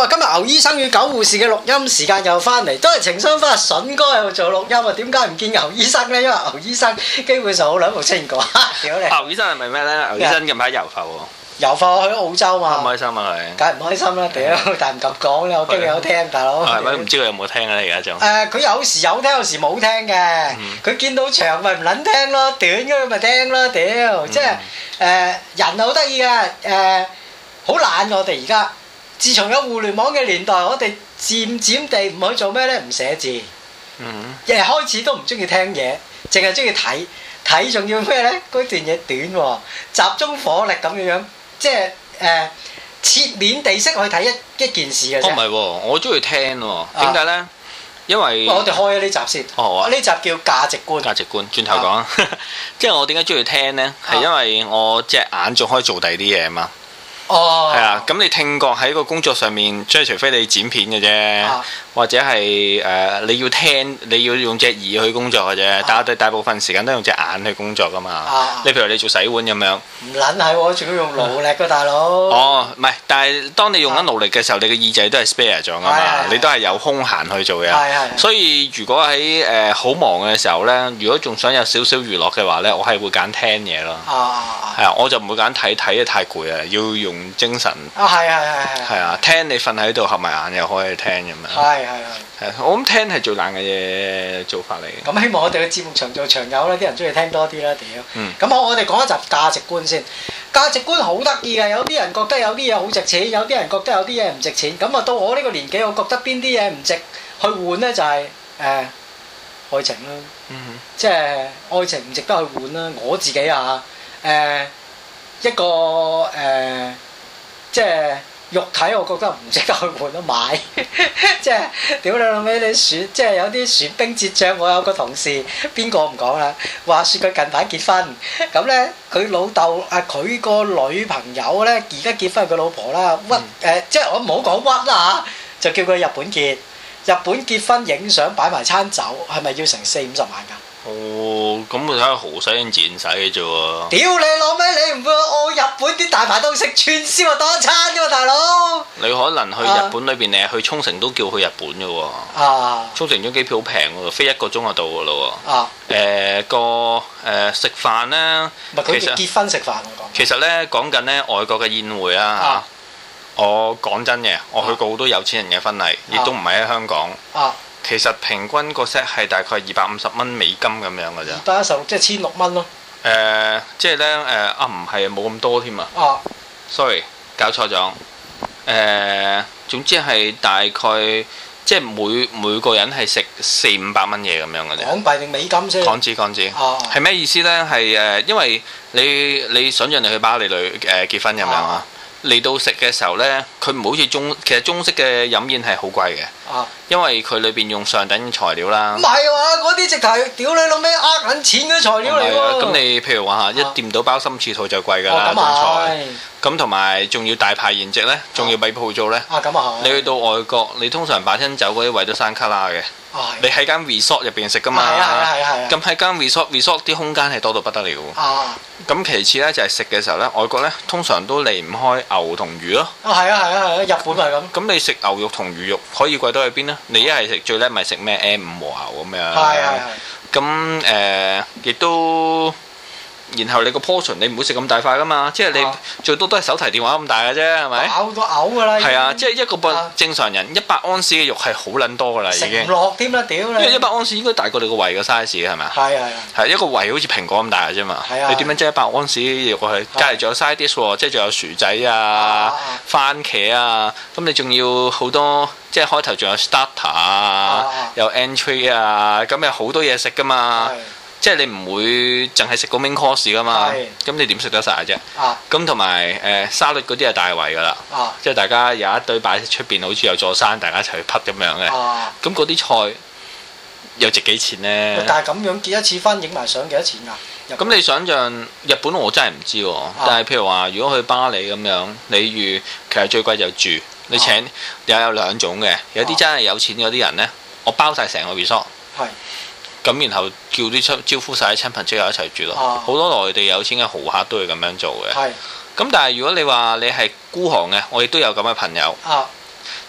喎，今日牛醫生與狗護士嘅錄音時間又翻嚟，都係情商翻阿筍哥喺度做錄音啊！點解唔見牛醫生咧？因為牛醫生基本上好耐冇出現過。屌你！ 牛醫生係咪咩咧？牛醫生近排遊浮喎。 遊浮去澳洲嘛？ 開唔開心啊佢？ 梗係唔開心啦！屌，但係唔敢講啦，我驚你有聽，大佬。 係咪唔知佢有冇聽啊？而家仲？ 佢有時有聽，有時冇聽嘅。佢見到場咪唔撚聽咯，短嘅咪聽咯，屌！即係人好得意嘅，好懶我哋而家。自從有互聯網嘅年代，我哋漸漸地唔去做咩咧？唔寫字，一開始都唔中意聽嘢，淨係中意睇。睇仲要咩咧？嗰段嘢短喎，集中火力咁樣，即係切面地識去睇一件事嘅啫。 唔係喎，我中意聽喎。點解咧？因為我哋開咗呢集先。 哦， 呢集叫價值觀。 價值觀，轉頭講。即係我點解中意聽咧？係因為我隻眼仲可以做第二啲嘢啊嘛。 哦， 係啊，咁你聽覺喺個工作上面，即係除非你剪片嘅啫，或者係你要聽，你要用隻耳去工作嘅啫。但係我哋大部分時間都用隻眼去工作噶嘛。你譬如你做洗碗咁樣， 唔撚係喎，仲要用勞力㗎大佬。 哦，唔係，但係當你用緊勞力嘅時候，你嘅耳仔都係 spare 咗噶嘛，你都係有空閒去做嘢。所以如果喺好忙嘅時候咧，如果仲想有少少娛樂嘅話咧，我係會揀聽嘢咯。係啊，我就唔會揀睇，睇得太攰啊，要用精神。係啊，聽你瞓喺度合埋眼又可以聽咁樣。係，我諗聽係最難嘅嘢做法嚟嘅。 咁希望我哋嘅節目長做長有啦，啲人中意聽多啲啦，屌。咁我哋講一集價值觀先。價值觀好得意嘅，有啲人覺得有啲嘢好值錢，有啲人覺得有啲嘢唔值錢。咁啊，到我呢個年紀，我覺得邊啲嘢唔值去換呢？就係愛情啦。即係愛情唔值得去換啦。我自己啊，一個即係肉體，我覺得唔值得去換咯，買。即係屌你老味，你選即係有啲損兵折將。我有個同事，邊個唔講啦？話説佢近排結婚，咁咧佢老豆佢個女朋友咧而家結婚佢老婆啦，即係我唔好講屈啦嚇，就叫佢去日本結。日本結婚影相擺埋餐酒，係咪要成40-50萬㗎？ 哦，咁我睇下豪使定賤使嘅啫喎！ 屌你老味，你唔會去日本啲大排檔食串燒啊多一餐㗎嘛，大佬！ 你可能去日本裏邊，你係去沖繩都叫去日本嘅喎。沖繩張機票好平喎，飛1個鐘就到㗎咯喎。食飯咧， 唔係佢結婚食飯我講。其實咧講緊咧外國嘅宴會啊，我講真嘅，我去過好多有錢人嘅婚禮，亦都唔係喺香港。其實平均個 set 係大概250蚊美金咁樣嘅啫。 216即係1600蚊咯。 即係咧唔係冇咁多添啊。sorry 搞錯咗。總之係大概即係每個人係食400-500蚊嘢咁樣嘅啫。 港幣定美金先？港紙。 係咩意思咧？係因為你想像你去巴黎結婚咁樣啊。嚟到食嘅時候呢，佢唔好似其實中式嘅飲宴係好貴嘅，因為佢裏邊用上等材料啦。唔係喎，嗰啲直頭屌你老味呃緊錢嘅材料嚟喎。 咁你譬如話一掂到鮑參翅肚就貴㗎啦，種菜。咁同埋仲要大排筵席呢，仲要俾鋪租呢。你去到外國，你通常擺親酒嗰啲位都山卡拉嘅。你喺間 resort 入邊食㗎嘛？咁喺間 resort 啲空間係多到不得了。咁其次呢，就係食嘅時候呢，外國呢通常都離唔開牛同魚咯。 日本係咁。 咁你食牛肉同魚肉可以貴到去邊呢？你一係食最叻咪食咩 M5和牛咁樣。咁亦都。然後你個 portion 你唔會食咁大塊噶嘛，即係你最多都係手提電話咁大嘅啫，係咪？ 咬到嘔㗎啦！ 係啊，即係一個正常人100安士嘅肉係好撚多㗎啦，已經。食唔落添啦，屌你！ 因為100安士應該大過你個胃嘅 size 嘅係咪啊？係一個胃好似蘋果咁大嘅啫嘛。你點樣即係100安士嘅肉去？隔離仲有 side dish 喎，即係仲有薯仔啊、番茄啊，咁你仲要好多，即係開頭仲有 starter 啊、有 entry 啊，咁有好多嘢食㗎嘛。即係你唔會淨係食個 main course 噶嘛，咁你點食得晒啫？咁同埋沙律嗰啲係大圍噶啦，即係大家有一堆擺喺出邊，好似有座山，大家一齊去匹咁樣嘅。咁嗰啲菜又值幾錢呢？ 但係咁樣結一次婚影埋相幾多錢㗎？ 咁你想象日本我真係唔知喎，但係譬如話如果去巴黎咁樣，你預其實最貴就住，你請有2種嘅，有啲真係有錢嗰啲人呢，我包晒成個 resort。咁然後叫啲招呼晒啲親朋戚友一齊住咯，好多內地有錢嘅豪客都會咁樣做嘅。咁但係如果你話你係孤寒嘅，我亦都有咁嘅朋友。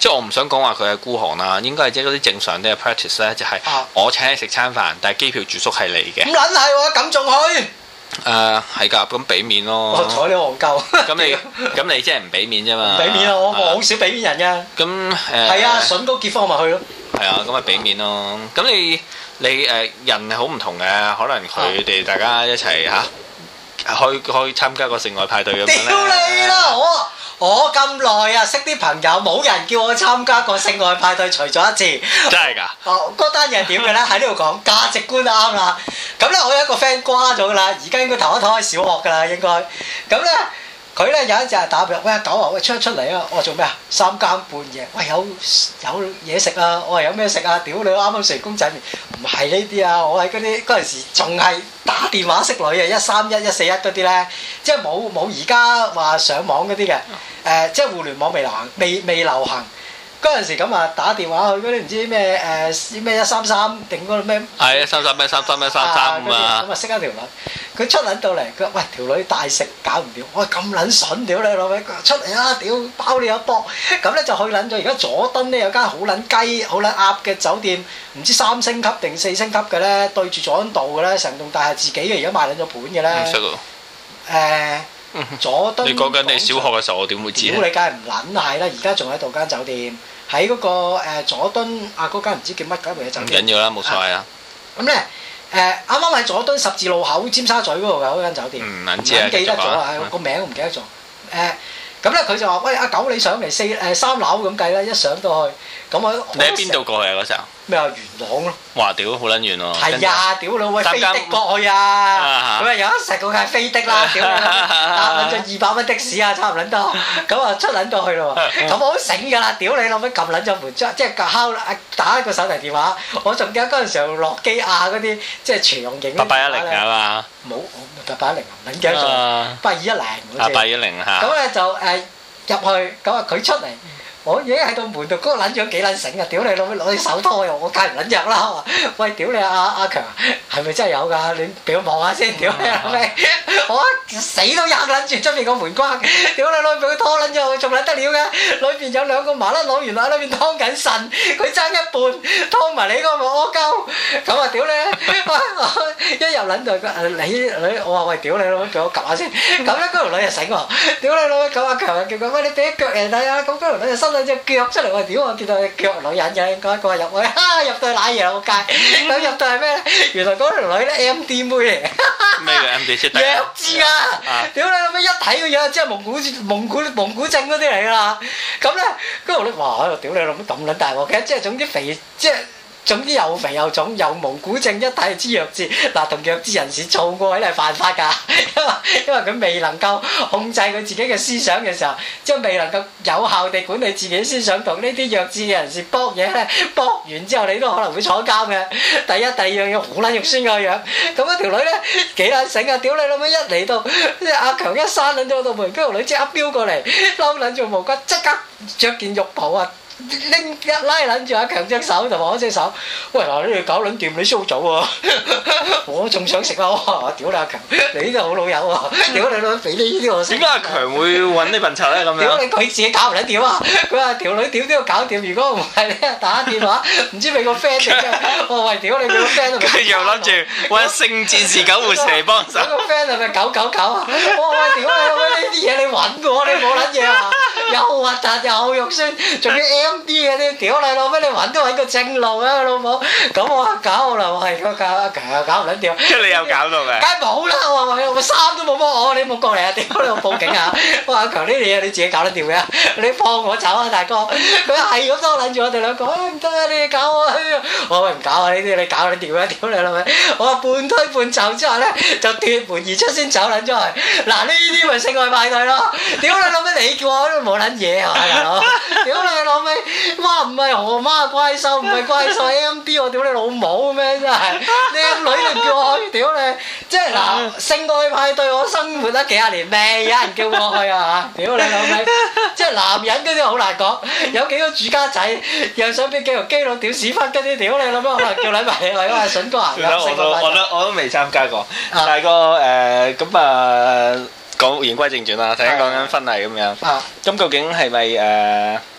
即係我唔想講話佢係孤寒啦，應該係即係嗰啲正常啲嘅 practice 咧，就係我請你食餐飯，但係機票住宿係你嘅。 咁撚係喎，咁仲去？ 係㗎，咁俾面咯。 我睬你戇鳩。 咁你即係唔俾面啫嘛？ 俾面啊！我好少俾面人㗎。咁係啊，筍哥結婚我咪去咯。係啊，咁咪俾面咯。咁你人係好唔同嘅，可能佢哋大家一齊去參加個性愛派對咁樣咧。 屌你啦！我咁耐啊，識啲朋友冇人叫我參加過性愛派對，除咗一次。真係㗎？嗰單嘢係點嘅咧？喺呢度講價值觀就啱啦。咁咧，我有一個 friend 瓜咗㗎啦，而家應該頭一胎小學㗎啦，應該。咁咧，佢咧有一隻係打俾我，喂阿狗啊，喂出嚟啊！我話做咩啊？3更半夜，喂有嘢食啊！我話有咩食啊？屌你，啱啱食完公仔麵，唔係呢啲啊！我係嗰陣時仲係打電話識女啊，131、141嗰啲咧，即係冇而家話上網嗰啲嘅。即係互聯網未流行嗰陣時咁啊，打電話去嗰啲唔知咩咩133定嗰度咩？係 133咩33咩33 咁啊！識一條女，佢出撚到嚟，佢話喂條女大食搞唔掂，我話咁撚筍屌你老味，出嚟啦屌包你一波，咁咧就去撚咗。而家佐敦咧有間好撚雞好撚鴨嘅酒店，唔知3星級定4星級嘅咧，對住佐敦道嘅咧，成棟大廈自己嘅，而家賣撚咗盤嘅咧。唔識喎。佐敦， 你講緊你小學嘅時候，我點會知？ 屌你梗係唔撚係啦！而家仲喺度間酒店，喺嗰個佐敦嗰間唔知叫乜鬼嘢酒店。 唔緊要啦，冇所謂啊。 咁咧啱啱喺佐敦十字路口尖沙咀嗰度嘅嗰間酒店。唔撚知啊！記得咗啊，個名我唔記得咗。咁咧佢就話：喂阿狗你上嚟3樓咁計啦，一上到去咁我。 你喺邊度過去啊嗰時候？ 咩啊元朗咯。 哇屌好撚遠喎！ 係啊屌老味飛的過去啊！佢話有一食佢係飛的啦，屌搭撚咗200蚊的士啊，差唔撚多。咁啊出撚到去咯喎，咁我好醒㗎啦！屌你老味撳撚咗門，即係打一個手提電話。我仲記得嗰陣時候諾基亞嗰啲即係長影。 8810啊嘛。 冇8810唔撚記得咗。8210好似。 8210嚇。 咁咧就入去，咁啊佢出嚟。我已經喺度門度嗰個撚咗幾撚醒啊！屌你老味攞啲手拖我梗係唔撚入啦！喂，屌你阿強，係咪真係有㗎？你俾我望下先，屌你老味！我死都入撚住出邊個門關，屌你老味俾佢拖撚咗，仲撚得了嘅？裏邊有2個麻甩佬，原來喺裏邊劏緊腎，佢爭一半劏埋你嗰個阿鳩，咁啊屌你！一入撚到你，我話喂屌你老味俾我及下先，咁咧嗰條女就醒喎，屌你老味咁阿強啊叫佢喂你俾腳人睇啊，咁嗰條女就伸兩隻腳出嚟，我屌我見到隻腳女人嘅，應該佢話入去，入到去瀨嘢我街，咁入到係咩咧？原來嗰條女咧 MD 妹嚟嘅。 咩嘅 MD 出嚟？ 弱智啊！屌你老味一睇個樣，即係蒙古症嗰啲嚟㗎啦。咁咧嗰條女哇！屌你老味咁撚大鑊嘅，即係總之肥，即係。總之又肥又腫又蒙古症，一睇就知弱智。嗱，同弱智人士做過係犯法㗎，因為佢未能夠控制佢自己嘅思想嘅時候，即係未能夠有效地管理自己思想，同呢啲弱智嘅人士搏嘢咧，搏完之後你都可能會坐監嘅。第一、第二樣嘢好撚肉酸個樣，咁嗰條女咧幾撚醒啊！屌你老味一嚟到，阿強一閂撚咗道門，嗰條女即刻飆過嚟，嬲撚住毛骨，即刻着件浴袍啊！拎一拉撚住阿強隻手同埋我隻手，喂嗱你哋搞撚掂你蘇早喎，我仲想食啊！我屌你阿強，你都好老友喎，屌你老俾呢啲我食。點解阿強會揾呢份賊咧咁樣？屌你佢自己搞唔撚掂啊！佢話條女點都要搞掂，如果唔係咧打電話，唔知俾個 friend 定咩？我話喂屌你俾個 friend 佢又諗住揾聖戰士救護車嚟幫手。 個 friend 係咪999啊？我話喂屌你老味呢啲嘢你揾我，你冇撚嘢啊！又核突又肉酸，仲要 MD 嘅啲，屌你老味！你揾都揾個正路啊，老母！咁我話搞啦，我係個阿強又搞唔撚掂。即係你又搞到咩？梗係冇啦！我話我衫都冇幫我，你冇過嚟啊！屌你我報警啊！我話阿強呢啲嘢你自己搞得掂嘅，你放我走啊大哥！佢係咁多撚住我哋兩個，唔得啊！你搞我！我話喂唔搞啊！呢啲你搞得掂啊！屌你老味！我話半推半就之後咧，就奪門而出先走撚咗去。嗱呢啲咪性愛派對咯！屌你老味！你叫我都冇撚嘢啊大佬！屌你老味！媽唔係河馬怪獸，唔係怪獸 MD 我屌你老母咩真係！靚女你叫我去，屌你！即係嗱，性愛派對我生活得幾廿年未有人叫我去啊嚇！屌你老味！即係男人嗰啲好難講，有幾個住家仔又想俾幾條基佬屌屎忽嗰啲，屌你老母可能叫撚埋你去啊！筍哥啊！ 我都未參加過，但係咁講言歸正傳啦，頭先講緊婚禮咁樣。咁究竟係咪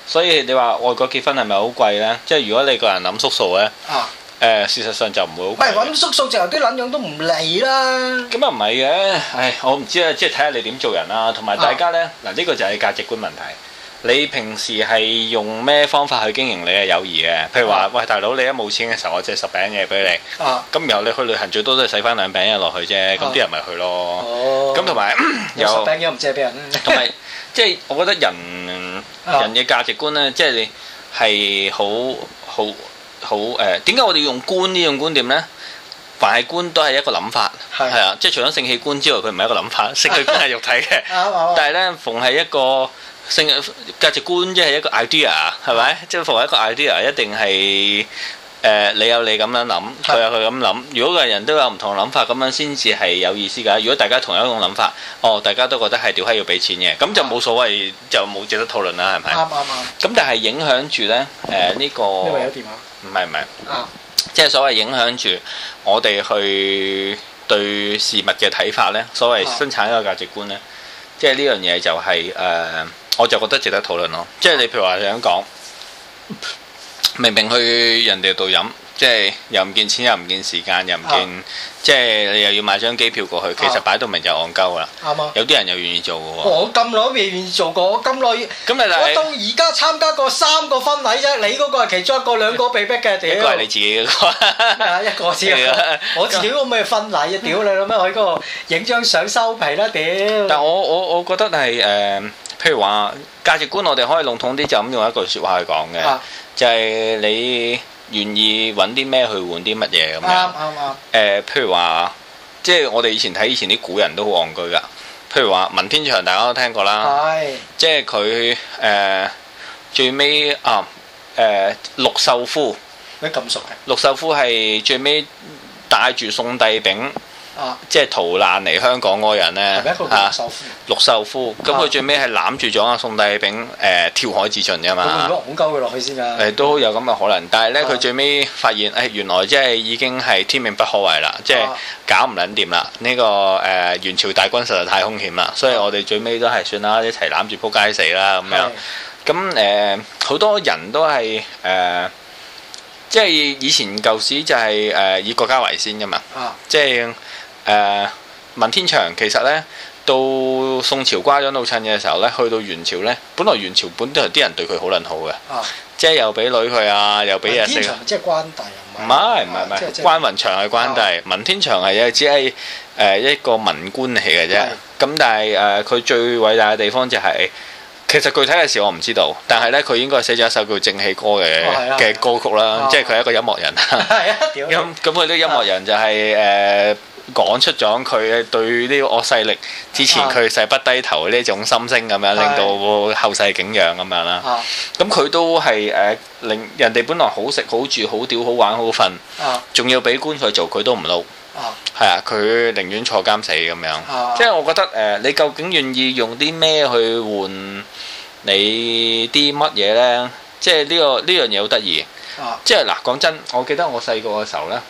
所以你話外國結婚係咪好貴咧？即係如果你個人諗縮數咧，事實上就唔會好貴。 唔係揾縮數就有啲撚樣都唔嚟啦。 咁啊唔係嘅，我唔知啊，即係睇下你點做人啦，同埋大家咧嗱，呢個就係價值觀問題。你平時係用咩方法去經營你嘅友誼嘅？譬如話，喂大佬，你一冇錢嘅時候，我借10餅嘢俾你。咁然後你去旅行最多都係使翻2餅嘢落去啫，咁啲人咪去咯。咁同埋有10餅嘢唔借俾人。 同埋即係我覺得人嘅價值觀咧，即係你係好點解我哋要用觀呢種觀點咧？凡係觀都係一個諗法，係啊，即係除咗性器官之外，佢唔係一個諗法。性器官係肉體嘅，但係咧，逢係一個性價值觀，即係一個 idea， 係咪？即係逢係一個 idea， 一定係你有你咁樣諗，佢有佢咁諗。如果個人都有唔同諗法，咁樣先至係有意思㗎。如果大家同一種諗法，大家都覺得係屌閪要俾錢嘅，咁就冇所謂，就冇值得討論啦，係咪？啱。咁但係影響住咧呢個，因為有電話。唔係。即係所謂影響住我哋去對事物嘅睇法呢，所謂生產一個價值觀呢，即係呢樣嘢就係我就覺得值得討論咯。即係你譬如話想講，明明去人哋度飲，即係又唔見錢，又唔見時間，又唔見，即係你又要買張機票過去，其實擺到明就戇鳩啦。有啲人又願意做嘅喎。我咁耐都未願意做過，我咁耐，我到而家參加過3個婚禮啫。你嗰個係其中一個，2個被逼嘅。 一個係你自己嗰個。 一個先。我自己嗰個咩婚禮啊？屌你老咩！去嗰個影張相收皮啦！屌。 但我覺得係譬如話價值觀，我哋可以籠統啲就咁用一句説話去講嘅，就係你願意揾啲咩去換啲乜嘢咁樣。啱。譬如話，即係我哋以前睇以前啲古人都好戇居㗎。譬如話文天祥，大家都聽過啦。係。即係佢最尾陸秀夫。 你咁熟嘅？ 陸秀夫係最尾帶住宋帝昺。即係逃難嚟香港嗰個人咧，陸秀夫，咁佢最尾係攬住咗阿宋帝昺跳海自盡㗎嘛。 咁鳩佢落去先㗎。 都有咁嘅可能，但係咧佢最尾發現原來即係已經係天命不可違啦，即係搞唔撚掂啦。呢個元朝大軍實在太兇險啦，所以我哋最尾都係算啦，一齊攬住撲街死啦咁樣。咁好多人都係即係以前舊時就係以國家為先㗎嘛，即係。文天祥其實咧，到宋朝瓜咗老襯嘅時候咧，去到元朝咧，本來元朝本都係啲人對佢好撚好嘅，即係又俾女佢啊，又俾嘢食。文天祥即係關帝唔係，關雲長係關帝，文天祥係只係一個文官嚟嘅啫。咁但係佢最偉大嘅地方就係，其實具體嘅事我唔知道，但係咧佢應該寫咗一首叫《正氣歌》嘅歌曲啦，即係佢係一個音樂人。咁佢啲音樂人就係講出咗佢對呢個惡勢力之前佢誓不低頭呢種心聲咁樣，令到後世景仰咁樣啦。咁佢都係令人哋本來好食好住好屌好玩好瞓，仲要俾官佢做，佢都唔撈。係啊，佢寧願坐監死咁樣。即係我覺得你究竟願意用啲咩去換你啲乜嘢呢？即係呢樣嘢好得意。即係嗱，講真，我記得我細個嘅時候呢。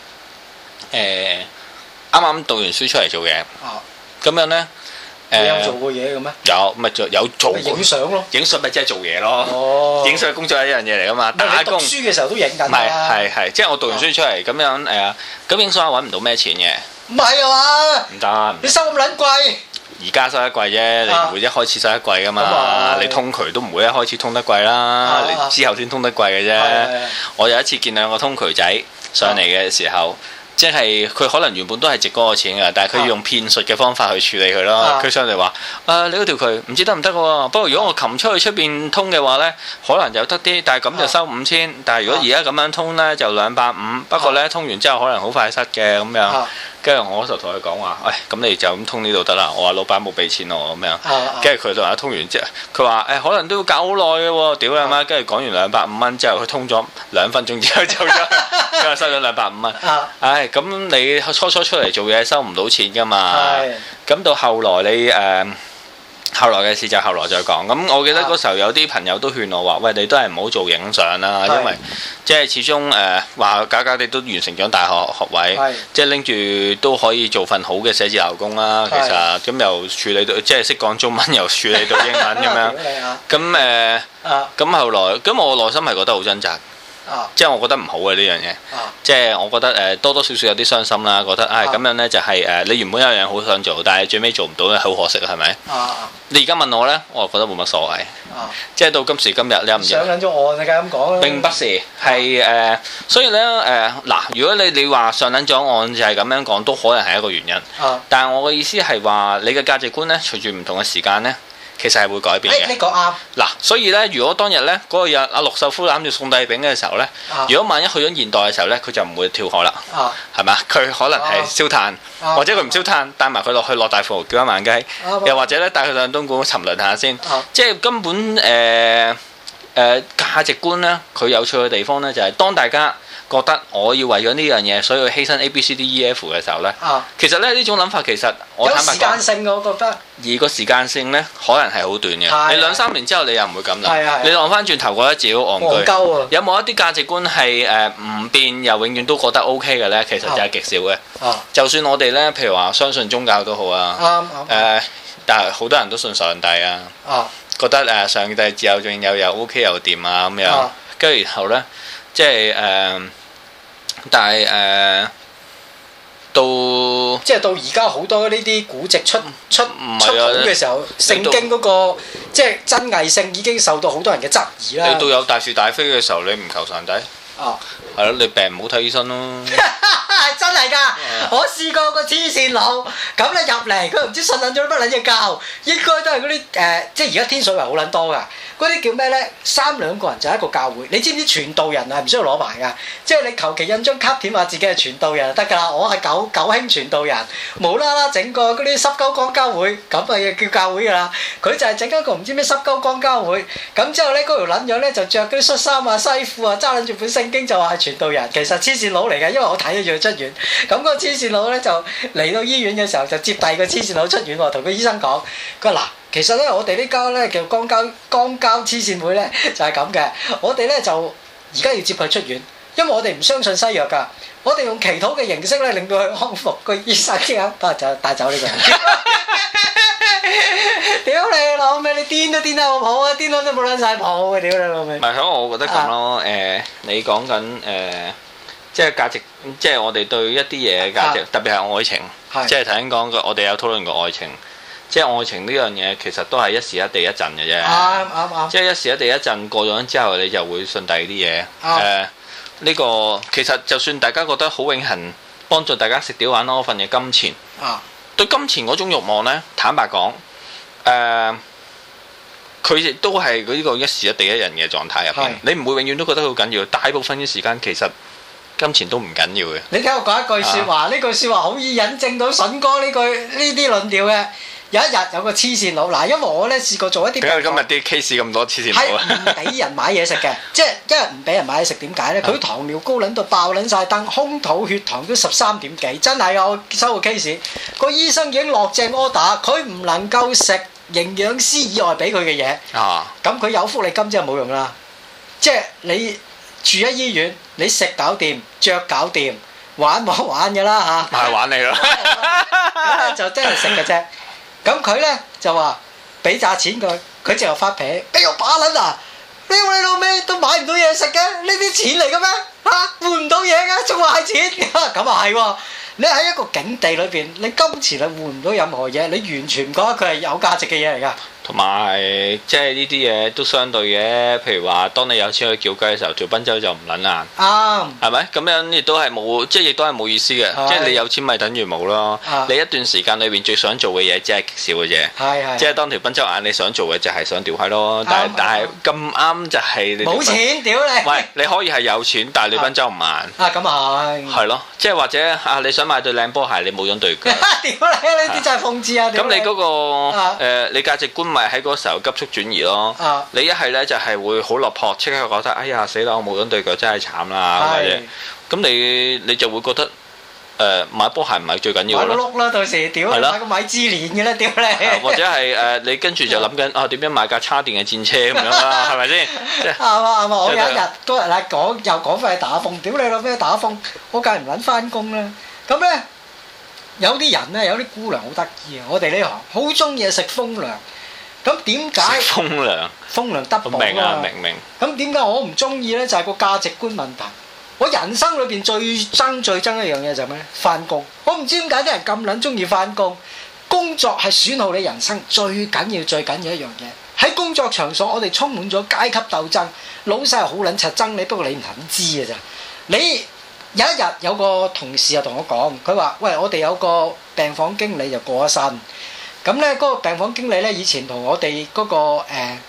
啱啱讀完書出嚟做嘢，咁樣咧， 你有做過嘢嘅咩？ 有，咪有做過。 影相咯， 影相咪即係做嘢咯。影相工作係一樣嘢嚟噶嘛。打工。 讀書嘅時候都影緊。 係，即係我讀完書出嚟咁樣咁影相揾唔到咩錢嘅。 唔係啊嘛？ 唔得。 你收咁撚貴？ 而家收得貴啫，你唔會一開始收得貴噶嘛。你通渠都唔會一開始通得貴啦，你之後先通得貴嘅啫。我有一次見2個通渠仔上嚟嘅時候。即係佢可能原本都係值嗰個錢㗎，但係佢要用騙術嘅方法去處理佢咯。佢上嚟話：你嗰條渠唔知得唔得喎？不過如果我擒出去出邊通嘅話呢，可能就得啲，但係咁就收5000。但係如果而家咁樣通呢，就250。不過呢，通完之後可能好快失嘅咁樣。跟住我就同佢講話：咁你就咁通呢度得啦。我話老闆冇俾錢我咁樣。跟住佢就話通完之後，佢話可能都要搞好耐嘅喎。屌你媽！跟住講完250蚊之後，佢通咗2分鐘之後走咗，跟住收咗250蚊。咁你初出嚟做嘢收唔到錢㗎嘛？咁到後來你後來嘅事就後來再講。咁我記得嗰時候有啲朋友都勸我話：喂，你都係唔好做影相啦，因為即係始終話假假地都完成咗大學學位，即係拎住都可以做份好嘅寫字樓工啦。其實咁又處理到，即係識講中文又處理到英文咁樣。咁後來咁我內心係覺得好掙扎。即係我覺得唔好嘅呢樣嘢，即係我覺得多多少少有啲傷心啦，覺得咁樣呢就係你原本有樣嘢好想做，但係最尾做唔到咧，好可惜係咪？你而家問我呢，我覺得冇乜所謂。即係到今時今日，你又唔上緊咗岸就梗係咁講啦。 並不是係所以呢，嗱，如果你話上緊咗岸就係咁樣講，都可能係一個原因。但係我嘅意思係話，你嘅價值觀呢，隨住唔同嘅時間呢，其實係會改變嘅。 呢個啱。嗱， 所以咧，如果當日咧嗰個日阿陸秀夫攬住宋帝昺嘅時候咧，如果萬一去咗現代嘅時候咧，佢就唔會跳海啦，係咪？佢可能係燒炭，或者佢唔燒炭，帶埋佢落大富豪叫一晚雞，又或者咧帶佢上東莞沉淪下先。即係根本價值觀咧，佢有趣嘅地方咧，就係當大家覺得我要為咗呢樣嘢，所以要犧牲 A B C D E F 嘅時候咧，其實咧呢種諗法其實我坦白講，有時間性我覺得。而個時間性咧，可能係好短嘅。你2-3年之後，你又唔會咁諗。你望翻轉頭覺得自己好戇居。有冇一啲價值觀係唔變又永遠都覺得 O K 嘅咧？其實就係極少嘅。就算我哋咧，譬如話相信宗教都好啊。但係好多人都信上帝啊。覺得上帝自有仲有又 O K 又掂啊咁樣。跟住然後咧。即係但係到而家好多呢啲古籍出土嘅時候，聖經嗰個即係真偽性已經受到好多人嘅質疑啦。 你到有大是大非嘅時候，你唔求上帝？係咯，你病唔好睇醫生咯。 真係㗎，我試過個黐線佬，咁咧入嚟，佢唔知信撚咗乜撚嘢教，應該都係嗰啲即係而家天水圍好撚多㗎。嗰啲叫咩咧？3-2個人就係一個教會。你知唔知傳道人係唔需要攞牌㗎？即係你求其印張卡片話自己係傳道人就得㗎啦。我係九興傳道人，無啦啦整個嗰啲濕鳩光交會，咁啊叫教會㗎啦。佢就係整一個唔知咩濕鳩光交會，咁之後咧嗰條撚樣咧就着嗰啲恤衫啊西褲啊，揸撚住本聖經就話係傳道人，其實黐線佬嚟㗎，因為我睇咗佢出院。咁個黐線佬咧就嚟到醫院嘅時候就接第二個黐線佬出院喎，同個醫生講，佢話嗱。其實咧，我哋呢家咧叫光交黐線會咧，就係咁嘅。我哋咧就而家要接佢出院，因為我哋唔相信西藥㗎。我哋用祈禱嘅形式咧，令到佢康復。個醫生即刻帶走呢個人。屌你老味！你癲都癲得好好啊，癲到都冇撚晒譜嘅，屌你老味！ 唔係，咁我覺得咁咯。你講緊即係價值，即係我哋對一啲嘢嘅價值，特別係愛情。即係頭先講過，我哋有討論過愛情。即係愛情呢樣嘢，其實都係一時一地一陣嘅啫。啱。即係一時一地一陣過咗之後，你就會信第二啲嘢。呢個其實就算大家覺得好永恆，幫助大家食屌玩嗰份嘅金錢。對金錢嗰種慾望呢，坦白講，佢亦都係呢個一時一地一人嘅狀態入邊。你唔會永遠都覺得好緊要，大部分嘅時間其實金錢都唔緊要嘅。你聽我講一句説話，呢句説話好易引證到筍哥呢啲論調嘅。有一日有個黐線佬，嗱，因為我咧試過做一啲，點解今日啲 case 咁多黐線佬啊？係唔俾人買嘢食嘅，即係因為唔俾人買嘢食，點解咧？佢糖尿高撚到爆撚晒燈，空肚血糖都13點幾，真係啊！我收個 case，個醫生已經落正 order，佢唔能夠食營養師以外俾佢嘅嘢。咁佢有福利金之後冇用啦，即係你住喺醫院，你食搞掂，着搞掂，玩冇玩嘅啦嚇。係玩你啦，咁咧就真係食嘅啫。咁佢咧就話俾紮錢佢，佢就發脾氣，俾我把撚啊！你老味都買唔到嘢食嘅，呢啲錢嚟嘅咩？嚇，換唔到嘢嘅，仲話係錢，咁啊係喎！你喺一個境地裏邊，你金錢係換唔到任何嘢，你完全唔覺得佢係有價值嘅嘢嚟㗎。同埋即係呢啲嘢都相對嘅，譬如話，當你有錢去叫雞嘅時候，條賓州就唔撚硬。啱。係咪？咁樣亦都係冇，即係亦都係冇意思嘅。即係你有錢咪等於冇咯。你一段時間裏邊最想做嘅嘢，只係極少嘅啫。係。即係當條賓州硬，你想做嘅就係想屌閪咯。但係咁啱就係你冇錢屌你。喂，你可以係有錢，但係你賓州唔硬。咁啊係。係咯，即係或者你想買對靚波鞋，你冇咗對腳。屌你！呢啲真係諷刺啊！咁你嗰個你價值觀咪喺嗰時候急速轉移咯。你一係咧就係會好落魄，即刻覺得哎呀死啦！我冇咗對腳真係慘啦。咁你就會覺得買波鞋唔係最緊要買個碌啦，到時屌買個米芝蓮嘅啦，屌你！ 或者係你跟住就諗緊點樣買架叉電嘅戰車咁樣啦，係咪先？ 啱啊！我有一日嗰日又講翻去打風，屌你老咩打風，我梗係唔撚翻工啦。咁咧有啲人咧，有啲姑娘好得意啊！我哋呢行好中意食風涼。咁點解？ 風涼 double 啊！ 明。 咁點解我唔中意咧？就係個價值觀問題。我人生裏邊最憎一樣嘢就係咩？翻工。我唔知點解啲人咁撚中意翻工。工作係損耗你人生最緊要一樣嘢。喺工作場所，我哋充滿咗階級鬥爭。老細係好撚柒憎你，不過你唔肯知嘅咋。你有一日有個同事就同我講，佢話：喂，我哋有個病房經理就過咗身。咁咧，嗰個病房經理咧，以前同我哋嗰個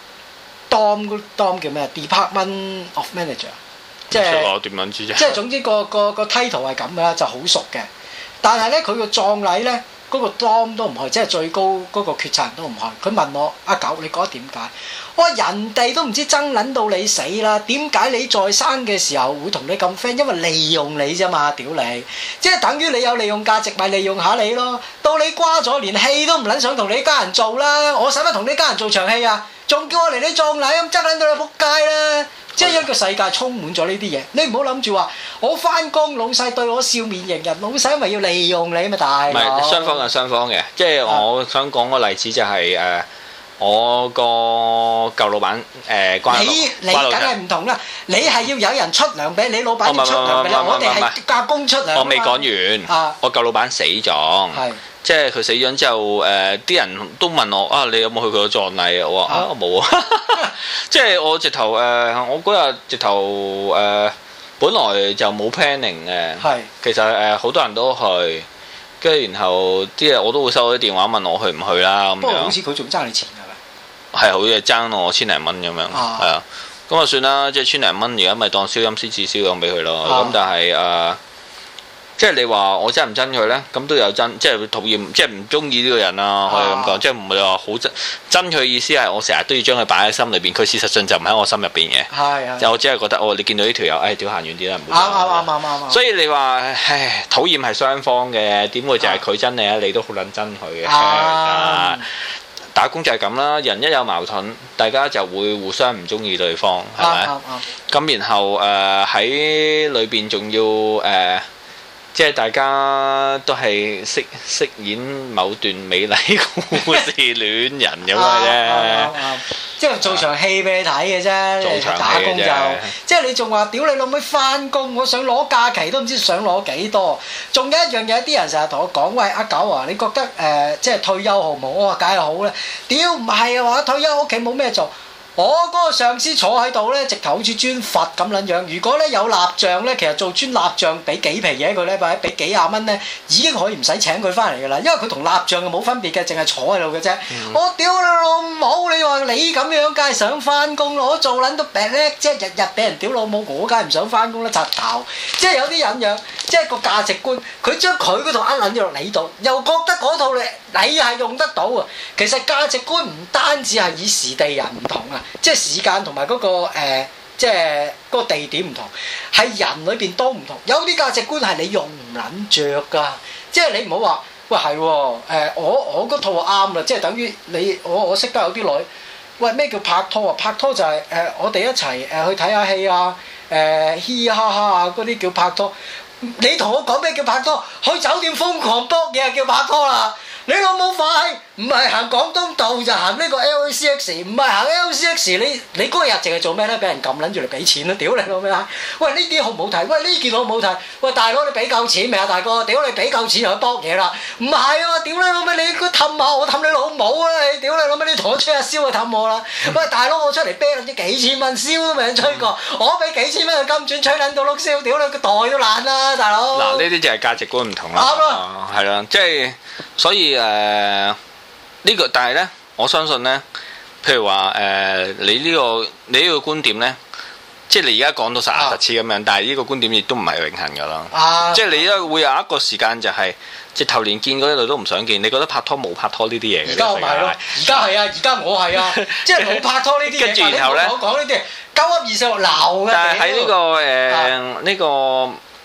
Dom 叫咩 Department of Manager。即係點樣知啫？ 即係總之個 title 係咁嘅啦，就好熟嘅。但係咧，佢個葬禮咧，嗰個 Dom 都唔去，即係最高嗰個決策人都唔去。佢問我：阿狗，你覺得點解？我話人哋都唔知憎撚到你死啦，點解你在生嘅時候會同你咁 friend？因為利用你啫嘛，屌你！即係等於你有利用價值，咪利用下你咯。到你瓜咗，連戲都唔撚想同你家人做啦。我使乜同你家人做場戲啊？仲叫我嚟你葬禮咁憎撚到你仆街啦！即係一個世界充滿咗呢啲嘢，你唔好諗住話我翻工老細對我笑面迎人，老細因為要利用你嘛，大佬。唔係雙方有雙方嘅，即係我想講個例子就係我個舊老闆關你梗係唔同啦，你係要有人出糧俾你，老闆要出糧俾你，我哋係夾工出糧。 我未講完，我舊老闆死咗。即係佢死咗之後，啲人都問我你有冇去佢個葬禮？我話我冇啊。即係我直頭我嗰日直頭本來就冇 planning 嘅。其實好多人都去，跟住然後啲人我都會收到啲電話問我去唔去啦咁樣。 不過好似佢仲爭你錢㗎嘛？ 係好似爭我千零蚊咁樣，係啊。咁啊算啦，即係千零蚊，而家咪當燒陰司紙燒咁俾佢咯。咁但係即係你話我憎唔憎佢咧？咁都有憎，即係討厭，即係唔中意呢個人啦。可以咁講，即係唔係話好憎佢意思係我成日都要將佢擺喺心裏邊。佢事實上就唔喺我心入邊嘅。就我只係覺得你見到呢條友，屌行遠啲啦，唔好。啱。所以你話討厭係雙方嘅，點會就係佢憎你啊？你都好撚憎佢嘅。打工就係咁啦，人一有矛盾，大家就會互相唔中意對方，係咪？咁然後喺裏邊仲要即係大家都係飾演某段美麗故事戀人咁嘅啫， 即係做場戲俾你睇嘅啫。 做場打工就即係你仲話屌你老妹翻工，我想攞假期都唔知想攞幾多。仲有一樣嘢，啲人成日同我講：喂，阿狗啊，你覺得即係退休好唔好？我話梗係好啦。屌唔係啊，話退休屋企冇咩做。我嗰個上司坐喺度咧，直頭好似尊佛咁撚樣。如果咧有蠟像咧，其實做尊蠟像俾幾皮嘢佢咧，或者俾幾廿蚊咧，已經可以唔使請佢翻嚟㗎啦。因為佢同蠟像冇分別嘅，淨係坐喺度嘅啫。我屌你老母！你話你咁樣梗係想翻工咯？我做撚都病咧，即係日日俾人屌老母，我梗係唔想翻工啦，柒頭。即係有啲人樣，即係個價值觀，佢將佢嗰套呃撚咗落你度，又覺得嗰套你係用得到啊。其實價值觀唔單止係以時地人唔同啊。即係時間同埋嗰個即係嗰個地點唔同，係人裏邊都唔同。有啲價值觀係你用唔撚着㗎，即係你唔好話喂係喎我嗰套啱啦，即係等於我識得有啲女，喂咩叫拍拖啊？拍拖就係我哋一齊去睇下戲啊，嘻嘻哈哈啊嗰啲叫拍拖。你同我講咩叫拍拖？去酒店瘋狂卜嘢叫拍拖啦！你老母快，唔係行廣東道就行呢個 LACX， 唔係行 LACX， 你嗰日淨係做咩咧？俾人撳撚住嚟俾錢咯！屌你老味啊！喂呢啲好唔好睇？喂呢件好唔好睇？喂大佬你俾夠錢未啊大哥？屌你俾夠錢就去卜嘢啦！唔係喎，屌你老味你佢氹下我氹你老母啊！你屌你老味你同我吹下簫就氹我啦！喂大佬我出嚟啤撚啲幾千蚊簫都未人吹過，我俾幾千蚊嘅金鑽吹撚到碌簫，屌你個袋都爛啦大佬！ 嗱呢啲就係價值觀唔同啦。啱啦，係啦，即係所以呢個，但係咧，我相信咧，譬如話你呢個觀點咧，即係你而家講到實牙實齒咁樣，但係呢個觀點亦都唔係永恆㗎啦。即係你咧會有一個時間就係直頭連見嗰啲女都唔想見，你覺得拍拖冇拍拖呢啲嘢嘅？ 而家我係咯，而家係啊，而家我係啊，即係冇拍拖呢啲嘢。 跟住然後咧， 我講呢啲鳩噏二十六鬧嘅。 但係喺呢個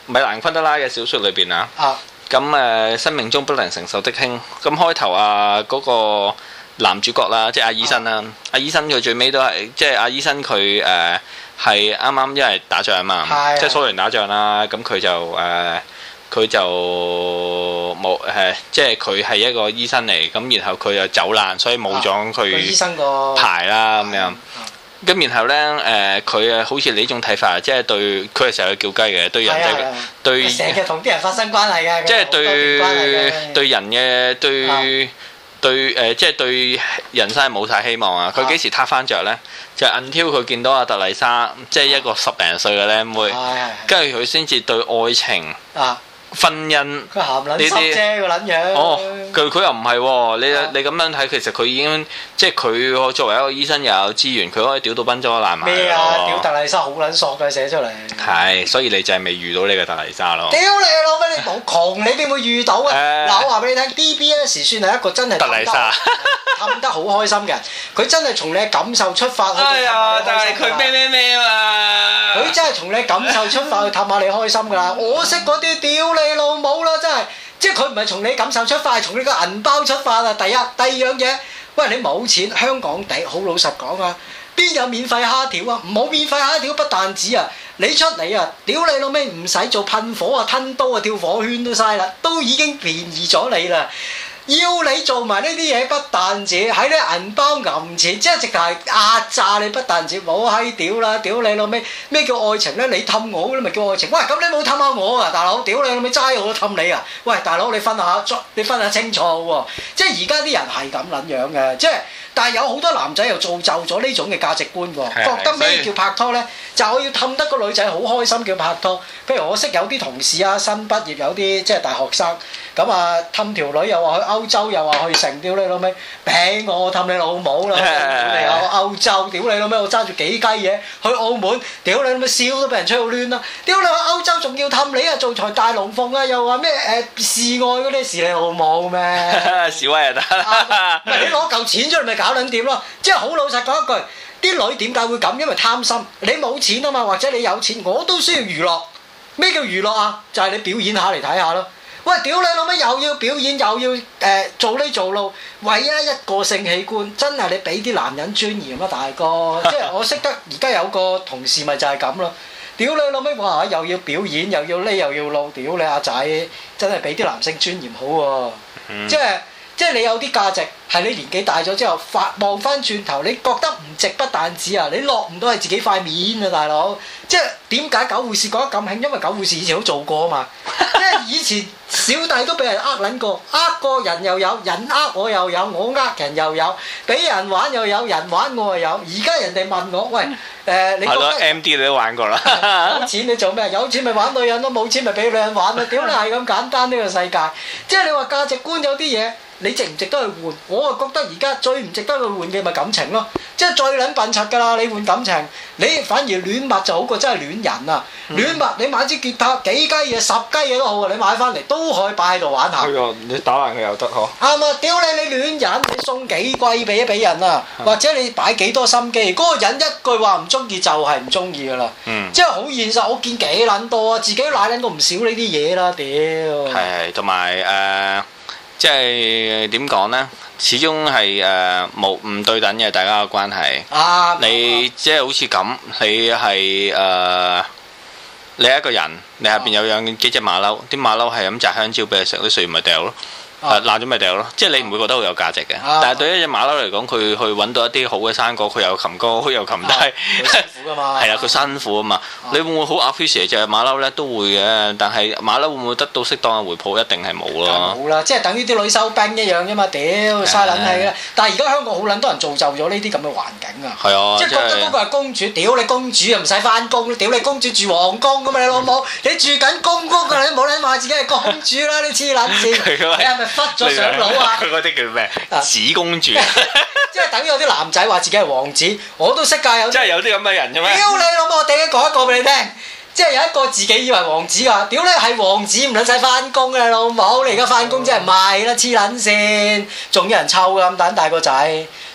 米蘭昆德拉嘅小説裏邊啊。咁生命中不能承受的輕，咁開頭嗰個男主角啦，即係阿醫生啦，阿醫生佢最尾都係即係阿醫生佢係啱啱因為打仗啊嘛，即係蘇聯打仗啦，咁佢就冇即係佢係一個醫生嚟，咁然後佢又走難，所以冇咗佢醫生個牌啦咁樣。咁然後咧佢好似你呢種睇法，即係對佢係成日叫雞嘅，對人對成日同啲人發生關係嘅， 即係對人嘅即係對人生係冇晒希望啊！佢幾時撻翻着咧？就until佢見到阿特麗莎，即係一個10零歲嘅靚妹，跟住佢先至對愛情。婚姻佢鹹撚濕啫個撚樣。 佢又唔係喎，你咁樣睇，其實佢已經即係佢作為一個醫生又有資源，佢可以屌到賓州爛埋。咩啊？ 屌特麗莎好撚索嘅寫出嚟。 係，所以你就係未遇到呢個特麗莎咯。 屌你老味，你好窮，你點會遇到啊？嗱，我話俾你聽 ，DBS 算係一個真係特麗莎氹得好開心嘅，佢真係從你嘅感受出發去。 哎呀，但係佢咩嘛？ 佢真係從你感受出發去氹下你開心㗎啦！我識嗰啲屌你老母啦，真係，即係佢唔係從你感受出發，係從你個銀包出發啊！第一，第二樣嘢，喂，你冇錢，香港地好老實講啊，邊有免費蝦條啊？唔好免費蝦條不但止啊，你出嚟啊，屌你老味唔使做噴火啊、吞刀啊、跳火圈都嘥啦，都已經便宜咗你啦。要你做埋呢啲嘢不但止，喺你銀包揞錢，即係直頭係壓榨你不但止，冇閪屌啦！屌你老味，咩叫愛情咧？你氹我你咪叫愛情。喂，咁你冇氹下我啊，大佬！屌你老味，齋我都氹你啊！喂，大佬你分下清楚喎！即係而家啲人係咁撚樣嘅，即係但係有好多男仔又造就咗呢種嘅價值觀喎，覺得咩叫拍拖咧？就我要氹得個女仔好開心叫拍拖。譬如我識有啲同事啊，新畢業有啲即係大學生。咁啊，氹條女又話去歐洲，又話去成，屌你老味，俾我氹你老母啦！你有歐洲，屌你老味，我揸住幾雞嘢去澳門，屌你老味，笑都俾人吹到攣啦！屌你去歐洲仲要氹你啊，做財大龍鳳啊，又話咩示愛嗰啲事你老母咩？ 示威就得啦！ 唔係你攞嚿錢出嚟咪搞撚掂咯？即係好老實講一句，啲女點解會咁？因為貪心，你冇錢啊嘛，或者你有錢，我都需要娛樂。咩叫娛樂啊？就係你表演下嚟睇下咯。喂，屌你老味，又要表演又要做呢做路，唯一一個性器官，真係你俾啲男人尊嚴啊，大哥！即係我識得而家有個同事咪就係咁咯。屌你老味，哇！又要表演又要呢又要路，屌你阿仔，真係俾啲男性尊嚴好喎。即係你有啲價值，係你年紀大咗之後望翻轉頭，你覺得唔值不但止啊！你落唔到係自己塊面啊，大佬！即係點解狗護士講得咁興？因為狗護士以前都做過啊嘛。即係以前小弟都俾人撚過，過人又有，人我又有，我人又有，俾人玩又有，人玩我又有。而家人哋問我，喂你覺得 MD 你都玩過啦？ 有錢你做咩？有錢咪玩女人咯，冇錢咪俾女人玩咯。屌你係咁簡單呢個世界！即係你話價值觀有啲嘢。你值唔值得去換？我啊覺得而家最唔值得去換嘅咪感情咯，即係最撚笨柒㗎啦！你換感情，你反而戀物就好過真係戀人啊！戀物你買支吉他幾雞嘢10雞嘢都好啊，你買翻嚟都可以擺喺度玩下。 你打爛佢又得嗬？ 啱啊！屌你戀人，你送幾貴俾人啊？或者你擺幾多心機？嗰個人一句話唔中意就係唔中意㗎啦。即係好現實，我見幾撚多啊！自己都奶撚過唔少呢啲嘢啦，屌。 係，同埋即係點講呢？始終係冇唔對等嘅大家嘅關係。你即係好似咁，你係你一個人，你下邊有養幾隻馬騮，啲馬騮係咁摘香蕉俾你食，啲食完咪掉咯。爛咗咪掉咯，即係你唔會覺得好有價值嘅。但係對一隻馬騮嚟講，佢去揾到一啲好嘅生果，佢又擒高又擒低， 辛苦㗎嘛。係啊，佢辛苦啊嘛。你會唔會好 appreciate 隻馬騮咧？都會嘅，但係馬騮會唔會得到適當嘅回報？一定係冇咯。冇啦，即係等於啲女收兵一樣啫嘛。屌，嘥撚氣啦！但係而家香港好撚多人造就咗呢啲咁嘅環境啊。 係啊， 即係覺得嗰個係公主，屌你公主又唔使翻工，屌你公主住皇宮咁嘛，你老母，你住緊公屋㗎，你冇撚話自己係公主啦，你黐撚線，你係咪？忽咗上腦啊！ 佢嗰啲叫咩？紫公主， 即係等於有啲男仔話自己係王子，我都識㗎。有真係有啲咁嘅人嘅咩？ 屌你老母！我第一講一個俾你聽，即係有一個自己以為王子㗎，屌你係王子唔撚使翻工嘅老母！你而家翻工真係賣啦，黐撚線，仲有人湊㗎咁大個仔。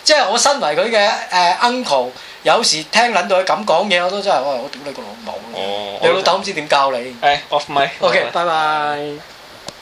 即係我身為佢嘅uncle，有時聽撚到佢咁講嘢，我都真係我屌你個老母！你老豆唔知點教你。 off mic。 OK，拜拜。